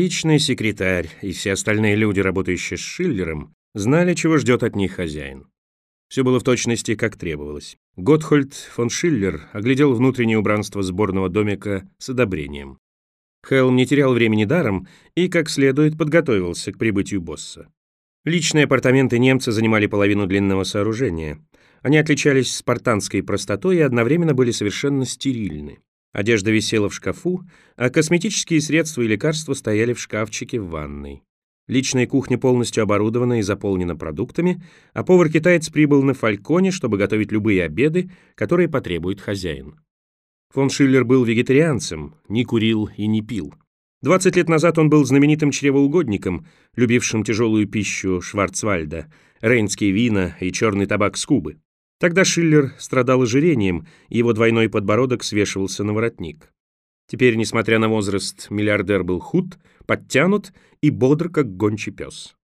Личный секретарь и все остальные люди, работающие с Шиллером, знали, чего ждет от них хозяин. Все было в точности, как требовалось. Гоtthold фон Шиллер оглядел внутреннее убранство сборного домика с одобрением. Хелм не терял времени даром и, как следует, подготовился к прибытию босса. Личные апартаменты немца занимали половину длинного сооружения. Они отличались спартанской простотой и одновременно были совершенно стерильны. Одежда висела в шкафу, а косметические средства и лекарства стояли в шкафчике в ванной. Личная кухня полностью оборудована и заполнена продуктами, а повар-китаец прибыл на Фальконе, чтобы готовить любые обеды, которые потребует хозяин. Фон Шиллер был вегетарианцем, не курил и не пил. 20 лет назад он был знаменитым чревоугодником, любившим тяжелую пищу Шварцвальда, рейнские вина и черный табак с Кубы. Тогда Шиллер страдал ожирением, и его двойной подбородок свешивался на воротник. Теперь, несмотря на возраст, миллиардер был худ, подтянут и бодр, как гончий пес.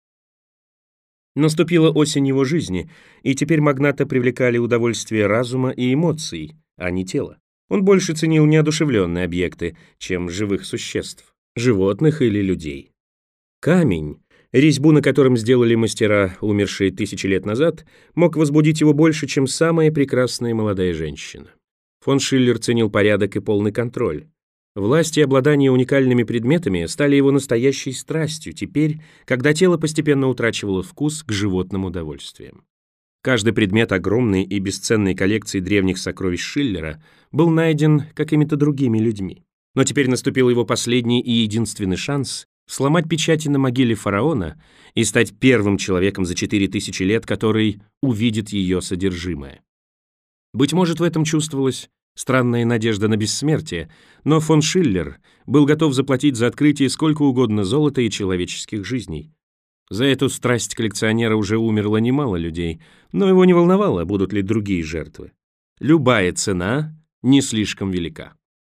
Наступила осень его жизни, и теперь магната привлекали удовольствие разума и эмоций, а не тела. Он больше ценил неодушевленные объекты, чем живых существ, животных или людей. Камень, резьбу на котором сделали мастера, умершие 1000 лет назад, мог возбудить его больше, чем самая прекрасная молодая женщина. Фон Шиллер ценил порядок и полный контроль. Власть и обладание уникальными предметами стали его настоящей страстью теперь, когда тело постепенно утрачивало вкус к животным удовольствиям. Каждый предмет огромной и бесценной коллекции древних сокровищ Шиллера был найден какими-то другими людьми. Но теперь наступил его последний и единственный шанс сломать печати на могиле фараона и стать первым человеком за 4000 лет, который увидит ее содержимое. Быть может, в этом чувствовалась странная надежда на бессмертие, но фон Шиллер был готов заплатить за открытие сколько угодно золота и человеческих жизней. За эту страсть коллекционера уже умерло немало людей, но его не волновало, будут ли другие жертвы. Любая цена не слишком велика.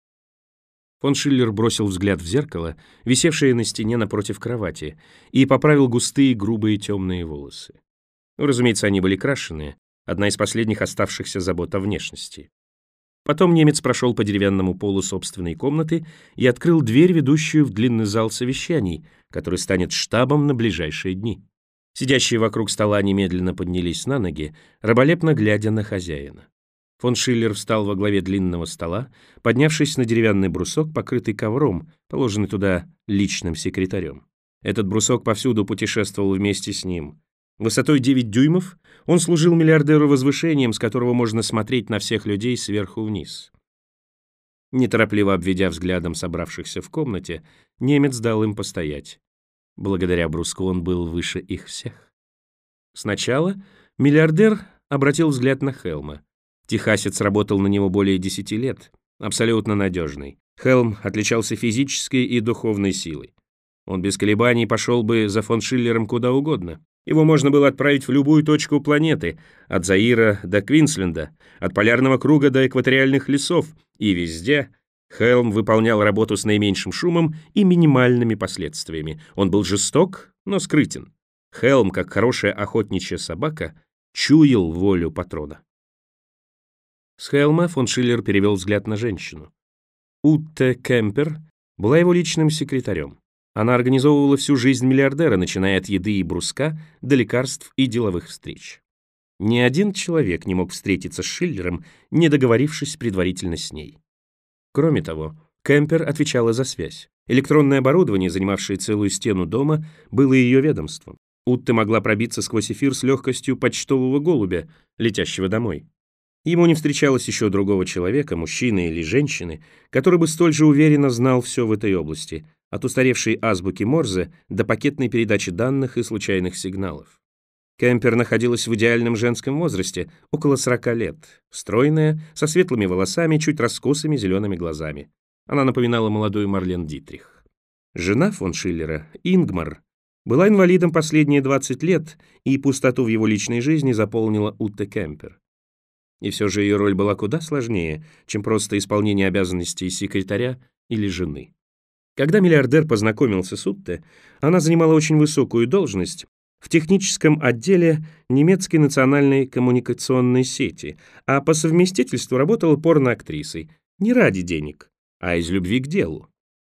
Фон Шиллер бросил взгляд в зеркало, висевшее на стене напротив кровати, и поправил густые, грубые, темные волосы. Разумеется, они были крашеные, одна из последних оставшихся забот о внешности. Потом немец прошел по деревянному полу собственной комнаты и открыл дверь, ведущую в длинный зал совещаний, который станет штабом на ближайшие дни. Сидящие вокруг стола немедленно поднялись на ноги, раболепно глядя на хозяина. Фон Шиллер встал во главе длинного стола, поднявшись на деревянный брусок, покрытый ковром, положенный туда личным секретарем. Этот брусок повсюду путешествовал вместе с ним. Высотой 9 дюймов он служил миллиардеру возвышением, с которого можно смотреть на всех людей сверху вниз. Неторопливо обведя взглядом собравшихся в комнате, немец дал им постоять. Благодаря бруску он был выше их всех. Сначала миллиардер обратил взгляд на Хелма. Техасец работал на него более 10 лет, абсолютно надежный. Хелм отличался физической и духовной силой. Он без колебаний пошел бы за фон Шиллером куда угодно. Его можно было отправить в любую точку планеты, от Заира до Квинсленда, от полярного круга до экваториальных лесов, и везде Хелм выполнял работу с наименьшим шумом и минимальными последствиями. Он был жесток, но скрытен. Хелм, как хорошая охотничья собака, чуял волю патрона. С Хелма фон Шиллер перевел взгляд на женщину. Утте Кемпер была его личным секретарем. Она организовывала всю жизнь миллиардера, начиная от еды и бруска до лекарств и деловых встреч. Ни один человек не мог встретиться с Шиллером, не договорившись предварительно с ней. Кроме того, Кемпер отвечала за связь. Электронное оборудование, занимавшее целую стену дома, было ее ведомством. Утте могла пробиться сквозь эфир с легкостью почтового голубя, летящего домой. Ему не встречалось еще другого человека, мужчины или женщины, который бы столь же уверенно знал все в этой области, от устаревшей азбуки Морзе до пакетной передачи данных и случайных сигналов. Кемпер находилась в идеальном женском возрасте, около 40 лет, стройная, со светлыми волосами, чуть раскосыми зелеными глазами. Она напоминала молодую Марлен Дитрих. Жена фон Шиллера, Ингмар, была инвалидом последние 20 лет, и пустоту в его личной жизни заполнила Утте Кемпер. И все же ее роль была куда сложнее, чем просто исполнение обязанностей секретаря или жены. Когда миллиардер познакомился с Утте, она занимала очень высокую должность в техническом отделе немецкой национальной коммуникационной сети, а по совместительству работала порноактрисой не ради денег, а из любви к делу.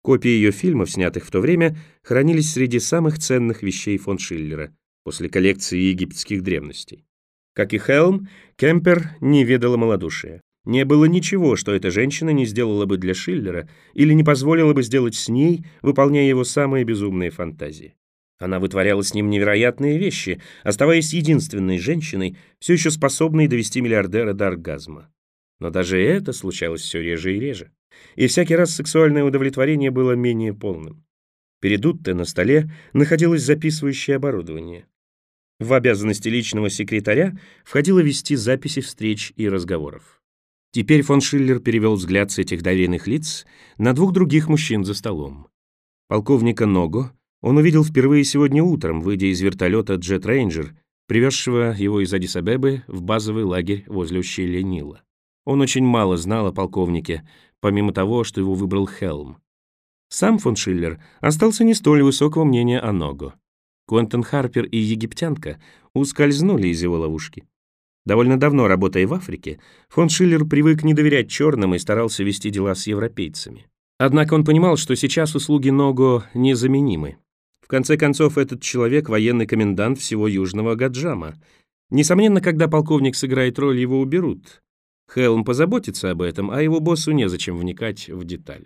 Копии ее фильмов, снятых в то время, хранились среди самых ценных вещей фон Шиллера после коллекции египетских древностей. Как и Хелм, Кемпер не ведала малодушия. Не было ничего, что эта женщина не сделала бы для Шиллера или не позволила бы сделать с ней, выполняя его самые безумные фантазии. Она вытворяла с ним невероятные вещи, оставаясь единственной женщиной, все еще способной довести миллиардера до оргазма. Но даже это случалось все реже и реже. И всякий раз сексуальное удовлетворение было менее полным. Перед Утте на столе находилось записывающее оборудование. В обязанности личного секретаря входило вести записи встреч и разговоров. Теперь фон Шиллер перевел взгляд с этих доверенных лиц на двух других мужчин за столом. Полковника Ного он увидел впервые сегодня утром, выйдя из вертолета Jet Ranger, привезшего его из Аддис-Абебы в базовый лагерь возле ущелья Нила. Он очень мало знал о полковнике, помимо того, что его выбрал Хелм. Сам фон Шиллер остался не столь высокого мнения о Ного. Квентин Харпер и египтянка ускользнули из его ловушки. Довольно давно работая в Африке, фон Шиллер привык не доверять черным и старался вести дела с европейцами. Однако он понимал, что сейчас услуги Ного незаменимы. В конце концов, этот человек — военный комендант всего Южного Гаджама. Несомненно, когда полковник сыграет роль, его уберут. Хелм позаботится об этом, а его боссу незачем вникать в детали.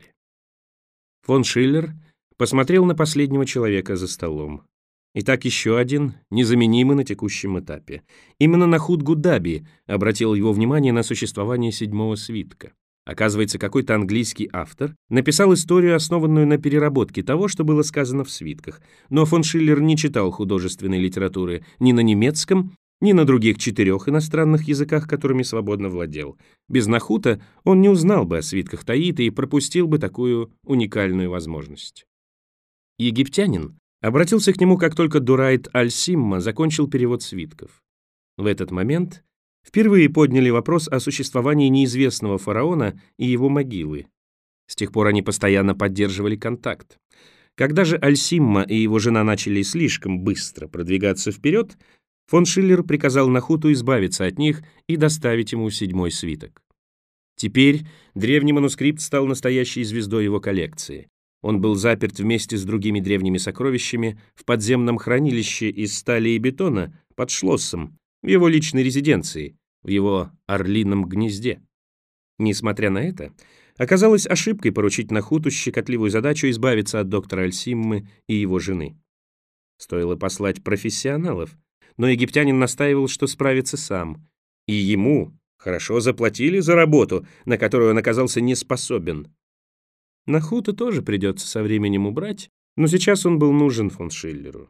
Фон Шиллер посмотрел на последнего человека за столом. Итак, еще один, незаменимый на текущем этапе. Именно Нахут Гудаби обратил его внимание на существование седьмого свитка. Оказывается, какой-то английский автор написал историю, основанную на переработке того, что было сказано в свитках. Но фон Шиллер не читал художественной литературы ни на немецком, ни на других 4 иностранных языках, которыми свободно владел. Без Нахута он не узнал бы о свитках Таита и пропустил бы такую уникальную возможность. Египтянин обратился к нему, как только Дурайт Аль-Симма закончил перевод свитков. В этот момент впервые подняли вопрос о существовании неизвестного фараона и его могилы. С тех пор они постоянно поддерживали контакт. Когда же Аль-Симма и его жена начали слишком быстро продвигаться вперед, фон Шиллер приказал Нахуту избавиться от них и доставить ему 7-й свиток. Теперь древний манускрипт стал настоящей звездой его коллекции. Он был заперт вместе с другими древними сокровищами в подземном хранилище из стали и бетона под Шлоссом, в его личной резиденции, в его орлином гнезде. Несмотря на это, оказалось ошибкой поручить Нахуту щекотливую задачу избавиться от доктора Аль-Симмы и его жены. Стоило послать профессионалов, но египтянин настаивал, что справится сам, и ему хорошо заплатили за работу, на которую он оказался не способен. Нахута тоже придется со временем убрать, но сейчас он был нужен фон Шиллеру.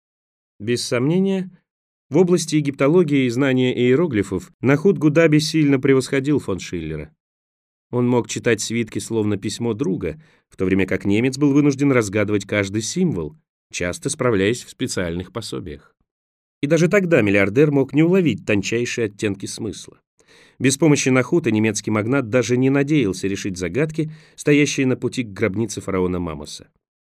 Без сомнения, в области египтологии и знания иероглифов Нахут Гудаби сильно превосходил фон Шиллера. Он мог читать свитки словно письмо друга, в то время как немец был вынужден разгадывать каждый символ, часто справляясь в специальных пособиях. И даже тогда миллиардер мог не уловить тончайшие оттенки смысла. Без помощи Нахута немецкий магнат даже не надеялся решить загадки, стоящие на пути к гробнице фараона Мамоса.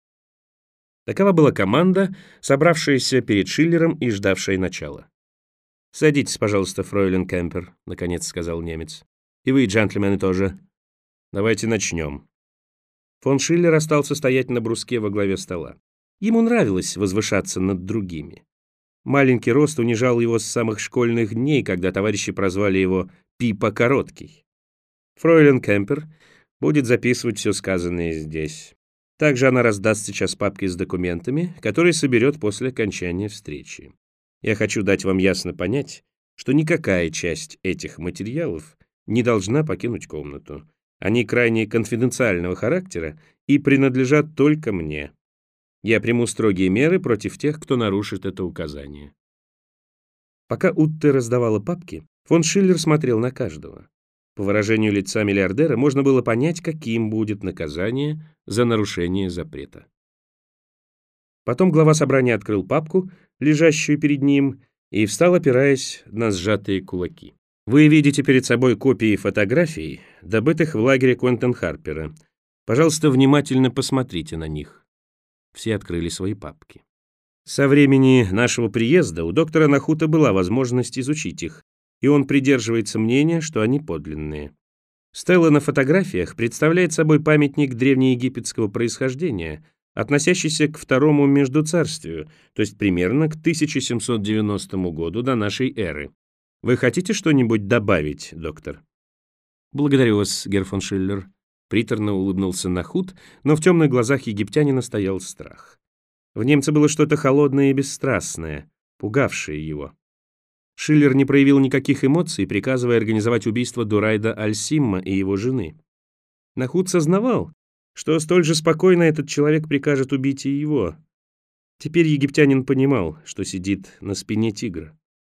Такова была команда, собравшаяся перед Шиллером и ждавшая начала. «Садитесь, пожалуйста, фройлен Кемпер», — наконец сказал немец. «И вы, джентльмены, тоже. Давайте начнем». Фон Шиллер остался стоять на бруске во главе стола. Ему нравилось возвышаться над другими. Маленький рост унижал его с самых школьных дней, когда товарищи прозвали его «Пипа Короткий». Фройлен Кемпер будет записывать все сказанное здесь. Также она раздаст сейчас папки с документами, которые соберет после окончания встречи. Я хочу дать вам ясно понять, что никакая часть этих материалов не должна покинуть комнату. Они крайне конфиденциального характера и принадлежат только мне. Я приму строгие меры против тех, кто нарушит это указание. Пока Утте раздавала папки, фон Шиллер смотрел на каждого. По выражению лица миллиардера можно было понять, каким будет наказание за нарушение запрета. Потом глава собрания открыл папку, лежащую перед ним, и встал, опираясь на сжатые кулаки. Вы видите перед собой копии фотографий, добытых в лагере Квентин Харпера. Пожалуйста, внимательно посмотрите на них. Все открыли свои папки. Со времени нашего приезда у доктора Нахута была возможность изучить их, и он придерживается мнения, что они подлинные. Стела на фотографиях представляет собой памятник древнеегипетского происхождения, относящийся к второму междуцарствию, то есть примерно к 1790 году до нашей эры. Вы хотите что-нибудь добавить, доктор? Благодарю вас, герр фон Шиллер. Приторно улыбнулся Нахут, но в темных глазах египтянина стоял страх. В немце было что-то холодное и бесстрастное, пугавшее его. Шиллер не проявил никаких эмоций, приказывая организовать убийство Дурайда Аль-Симма и его жены. Нахут сознавал, что столь же спокойно этот человек прикажет убить и его. Теперь египтянин понимал, что сидит на спине тигра.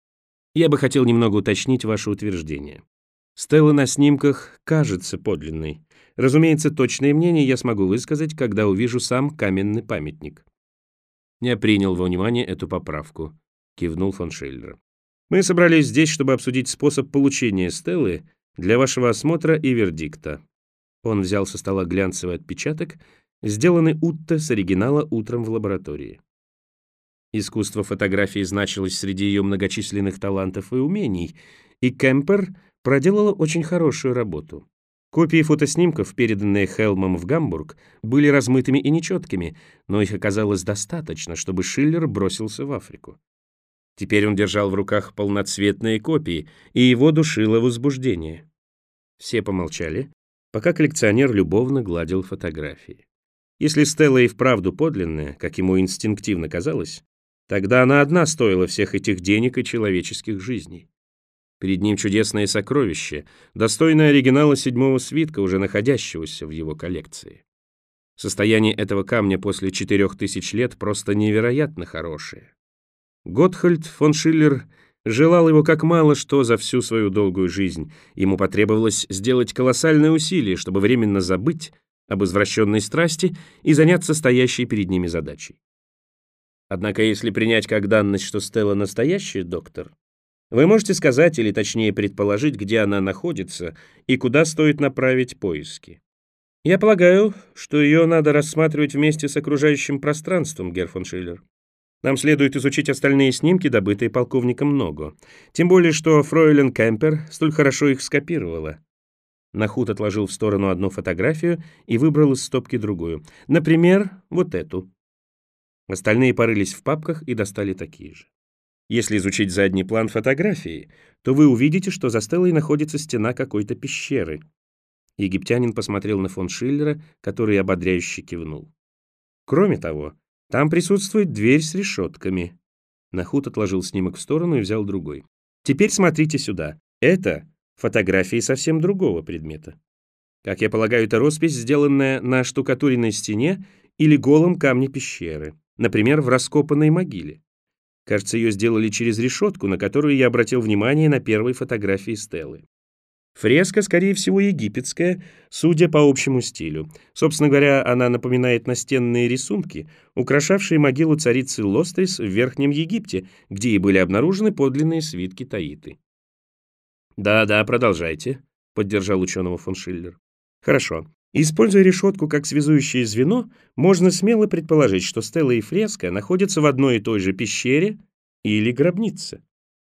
Я бы хотел немного уточнить ваше утверждение. Стела на снимках кажется подлинной. Разумеется, точное мнение я смогу высказать, когда увижу сам каменный памятник. Я принял во внимание эту поправку, кивнул фон Шиллер. Мы собрались здесь, чтобы обсудить способ получения стелы для вашего осмотра и вердикта. Он взял со стола глянцевый отпечаток, сделанный Утто с оригинала утром в лаборатории. Искусство фотографии значилось среди ее многочисленных талантов и умений, и Кемпер проделала очень хорошую работу. Копии фотоснимков, переданные Хелмом в Гамбург, были размытыми и нечеткими, но их оказалось достаточно, чтобы Шиллер бросился в Африку. Теперь он держал в руках полноцветные копии, и его душило возбуждение. Все помолчали, пока коллекционер любовно гладил фотографии. Если Стелла и вправду подлинная, как ему инстинктивно казалось, тогда она одна стоила всех этих денег и человеческих жизней. Перед ним чудесное сокровище, достойное оригинала 7-го свитка, уже находящегося в его коллекции. Состояние этого камня после 4000 лет просто невероятно хорошее. Готхальд фон Шиллер желал его как мало что за всю свою долгую жизнь. Ему потребовалось сделать колоссальные усилия, чтобы временно забыть об извращенной страсти и заняться стоящей перед ними задачей. Однако, если принять как данность, что Стелла настоящая, доктор, вы можете сказать, или точнее предположить, где она находится и куда стоит направить поиски. Я полагаю, что ее надо рассматривать вместе с окружающим пространством, герр фон Шиллер. Нам следует изучить остальные снимки, добытые полковником Ного. Тем более, что фройлен Кемпер столь хорошо их скопировала. Нахут отложил в сторону одну фотографию и выбрал из стопки другую. Например, вот эту. Остальные порылись в папках и достали такие же. Если изучить задний план фотографии, то вы увидите, что за Стеллой находится стена какой-то пещеры. Египтянин посмотрел на фон Шиллера, который ободряюще кивнул. Кроме того, там присутствует дверь с решетками. Нахут отложил снимок в сторону и взял другой. Теперь смотрите сюда. Это фотографии совсем другого предмета. Как я полагаю, это роспись, сделанная на штукатуренной стене или голом камне пещеры, например, в раскопанной могиле. Кажется, ее сделали через решетку, на которую я обратил внимание на первой фотографии Стеллы. Фреска, скорее всего, египетская, судя по общему стилю. Собственно говоря, она напоминает настенные рисунки, украшавшие могилу царицы Лострис в Верхнем Египте, где и были обнаружены подлинные свитки Таиты. «Да, продолжайте», — поддержал ученого фон Шиллер. «Хорошо. Используя решетку как связующее звено, можно смело предположить, что Стелла и фреска находятся в одной и той же пещере или гробнице.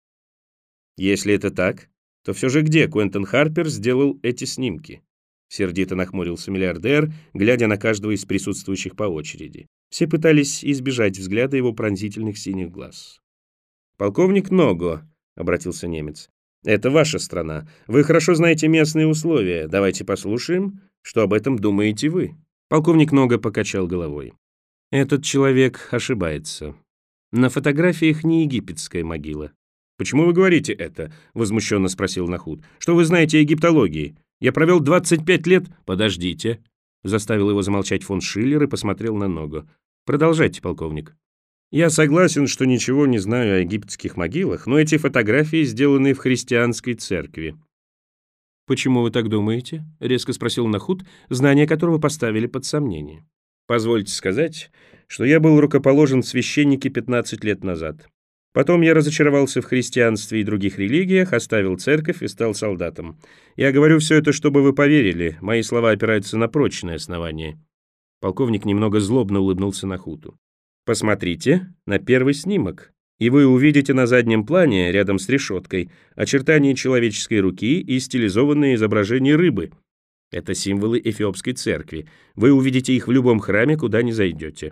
Если это так, то все же где Куэнтон Харпер сделал эти снимки?» Сердито нахмурился миллиардер, глядя на каждого из присутствующих по очереди. Все пытались избежать взгляда его пронзительных синих глаз. «Полковник Ного», — обратился немец, — «это ваша страна. Вы хорошо знаете местные условия. Давайте послушаем, что об этом думаете вы». Полковник Ного покачал головой. «Этот человек ошибается. На фотографиях не египетская могила». «Почему вы говорите это?» — возмущенно спросил Нахут. «Что вы знаете о египтологии? Я провел 25 лет...» «Подождите», — заставил его замолчать фон Шиллер и посмотрел на Ного. «Продолжайте, полковник». «Я согласен, что ничего не знаю о египетских могилах, но эти фотографии сделаны в христианской церкви». «Почему вы так думаете?» — резко спросил Нахут, знания которого поставили под сомнение. «Позвольте сказать, что я был рукоположен в священнике 15 лет назад. Потом я разочаровался в христианстве и других религиях, оставил церковь и стал солдатом. Я говорю все это, чтобы вы поверили, мои слова опираются на прочное основание». Полковник немного злобно улыбнулся Нахуту. «Посмотрите на первый снимок, и вы увидите на заднем плане, рядом с решеткой, очертания человеческой руки и стилизованное изображение рыбы, Это символы Эфиопской церкви. Вы увидите их в любом храме, куда ни зайдете.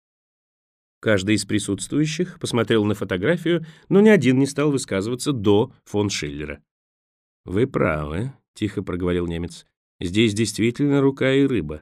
Каждый из присутствующих посмотрел на фотографию, но ни один не стал высказываться до фон Шиллера. «Вы правы», — тихо проговорил немец. «Здесь действительно рука и рыба.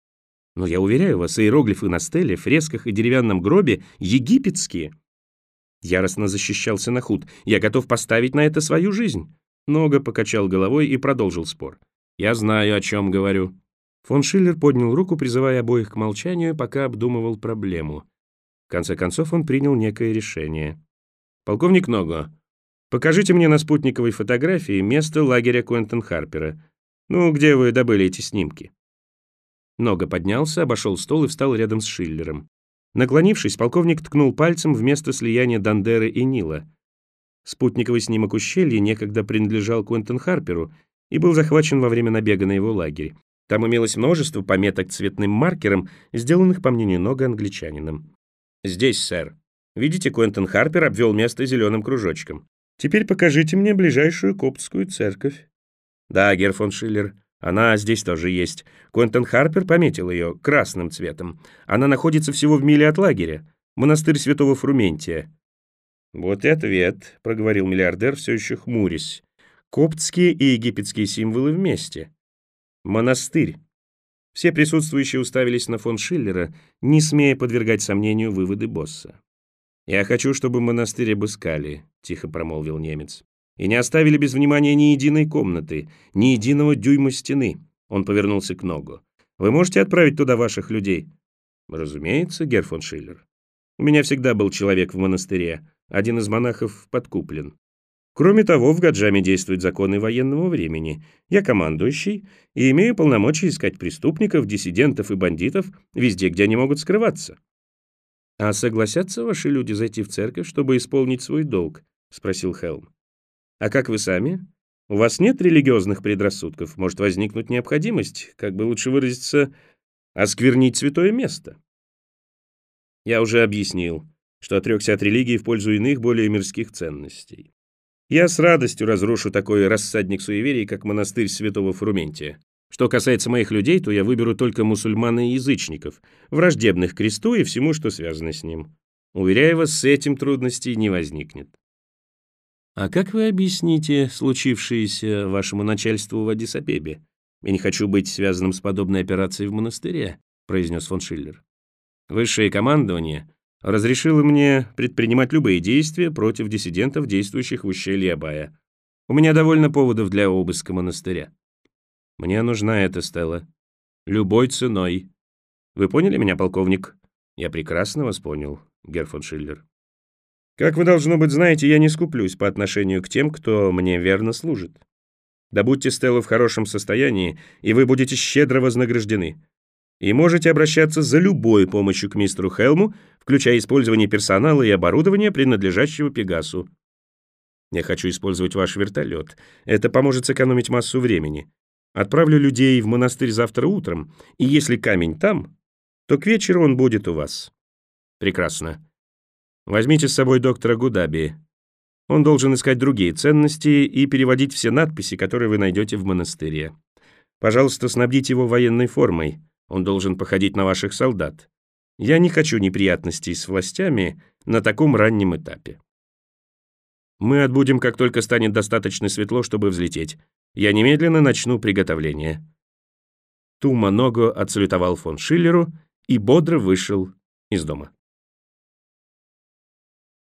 Но я уверяю вас, иероглифы на стеле, фресках и деревянном гробе египетские». Яростно защищался Нахут. «Я готов поставить на это свою жизнь». Нога покачал головой и продолжил спор. «Я знаю, о чем говорю». Фон Шиллер поднял руку, призывая обоих к молчанию, пока обдумывал проблему. В конце концов он принял некое решение. «Полковник Ного, покажите мне на спутниковой фотографии место лагеря Куэнтен-Харпера. Ну, где вы добыли эти снимки?» Нога поднялся, обошел стол и встал рядом с Шиллером. Наклонившись, полковник ткнул пальцем в место слияния Дандеры и Нила. Спутниковый снимок ущелья некогда принадлежал Куэнтен-Харперу и был захвачен во время набега на его лагерь. Там имелось множество пометок цветным маркером, сделанных, по мнению Нога, англичанином. «Здесь, сэр. Видите, Куэнтен-Харпер обвел место зеленым кружочком. Теперь покажите мне ближайшую коптскую церковь». «Да, герр фон Шиллер, она здесь тоже есть. Куэнтен-Харпер пометил ее красным цветом. Она находится всего в миле от лагеря. Монастырь святого Фрументия». «Вот и ответ», — проговорил миллиардер, все еще хмурясь. «Коптские и египетские символы вместе. Монастырь». Все присутствующие уставились на фон Шиллера, не смея подвергать сомнению выводы босса. «Я хочу, чтобы монастырь обыскали», — тихо промолвил немец. «И не оставили без внимания ни единой комнаты, ни единого дюйма стены». Он повернулся к Ногу. «Вы можете отправить туда ваших людей?» «Разумеется, герр фон Шиллер. У меня всегда был человек в монастыре. Один из монахов подкуплен. Кроме того, в Гаджаме действуют законы военного времени. Я командующий и имею полномочия искать преступников, диссидентов и бандитов везде, где они могут скрываться». «А согласятся ваши люди зайти в церковь, чтобы исполнить свой долг?» — спросил Хелм. «А как вы сами? У вас нет религиозных предрассудков? Может возникнуть необходимость, как бы лучше выразиться, осквернить святое место?» «Я уже объяснил, что отрекся от религии в пользу иных, более мирских ценностей. Я с радостью разрушу такой рассадник суеверий, как монастырь святого Фрументия. Что касается моих людей, то я выберу только мусульман и язычников, враждебных кресту и всему, что связано с ним. Уверяю вас, с этим трудностей не возникнет». «А как вы объясните случившееся вашему начальству в Аддис-Абебе? Я не хочу быть связанным с подобной операцией в монастыре», — произнес фон Шиллер. «Высшее командование разрешило мне предпринимать любые действия против диссидентов, действующих в ущелье Абая. У меня довольно поводов для обыска монастыря. Мне нужна эта стела. Любой ценой. Вы поняли меня, полковник?» «Я прекрасно вас понял, герр фон Шиллер. Как вы, должно быть, знаете, я не скуплюсь по отношению к тем, кто мне верно служит. Добудьте стелу в хорошем состоянии, и вы будете щедро вознаграждены. И можете обращаться за любой помощью к мистеру Хелму, включая использование персонала и оборудования, принадлежащего Пегасу. Я хочу использовать ваш вертолет. Это поможет сэкономить массу времени. Отправлю людей в монастырь завтра утром, и если камень там, то к вечеру он будет у вас». «Прекрасно. Возьмите с собой доктора Гудаби. Он должен искать другие ценности и переводить все надписи, которые вы найдете в монастыре. Пожалуйста, снабдите его военной формой. Он должен походить на ваших солдат. Я не хочу неприятностей с властями на таком раннем этапе. Мы отбудем, как только станет достаточно светло, чтобы взлететь. Я немедленно начну приготовление». Тума Ного отсалютовал фон Шиллеру и бодро вышел из дома.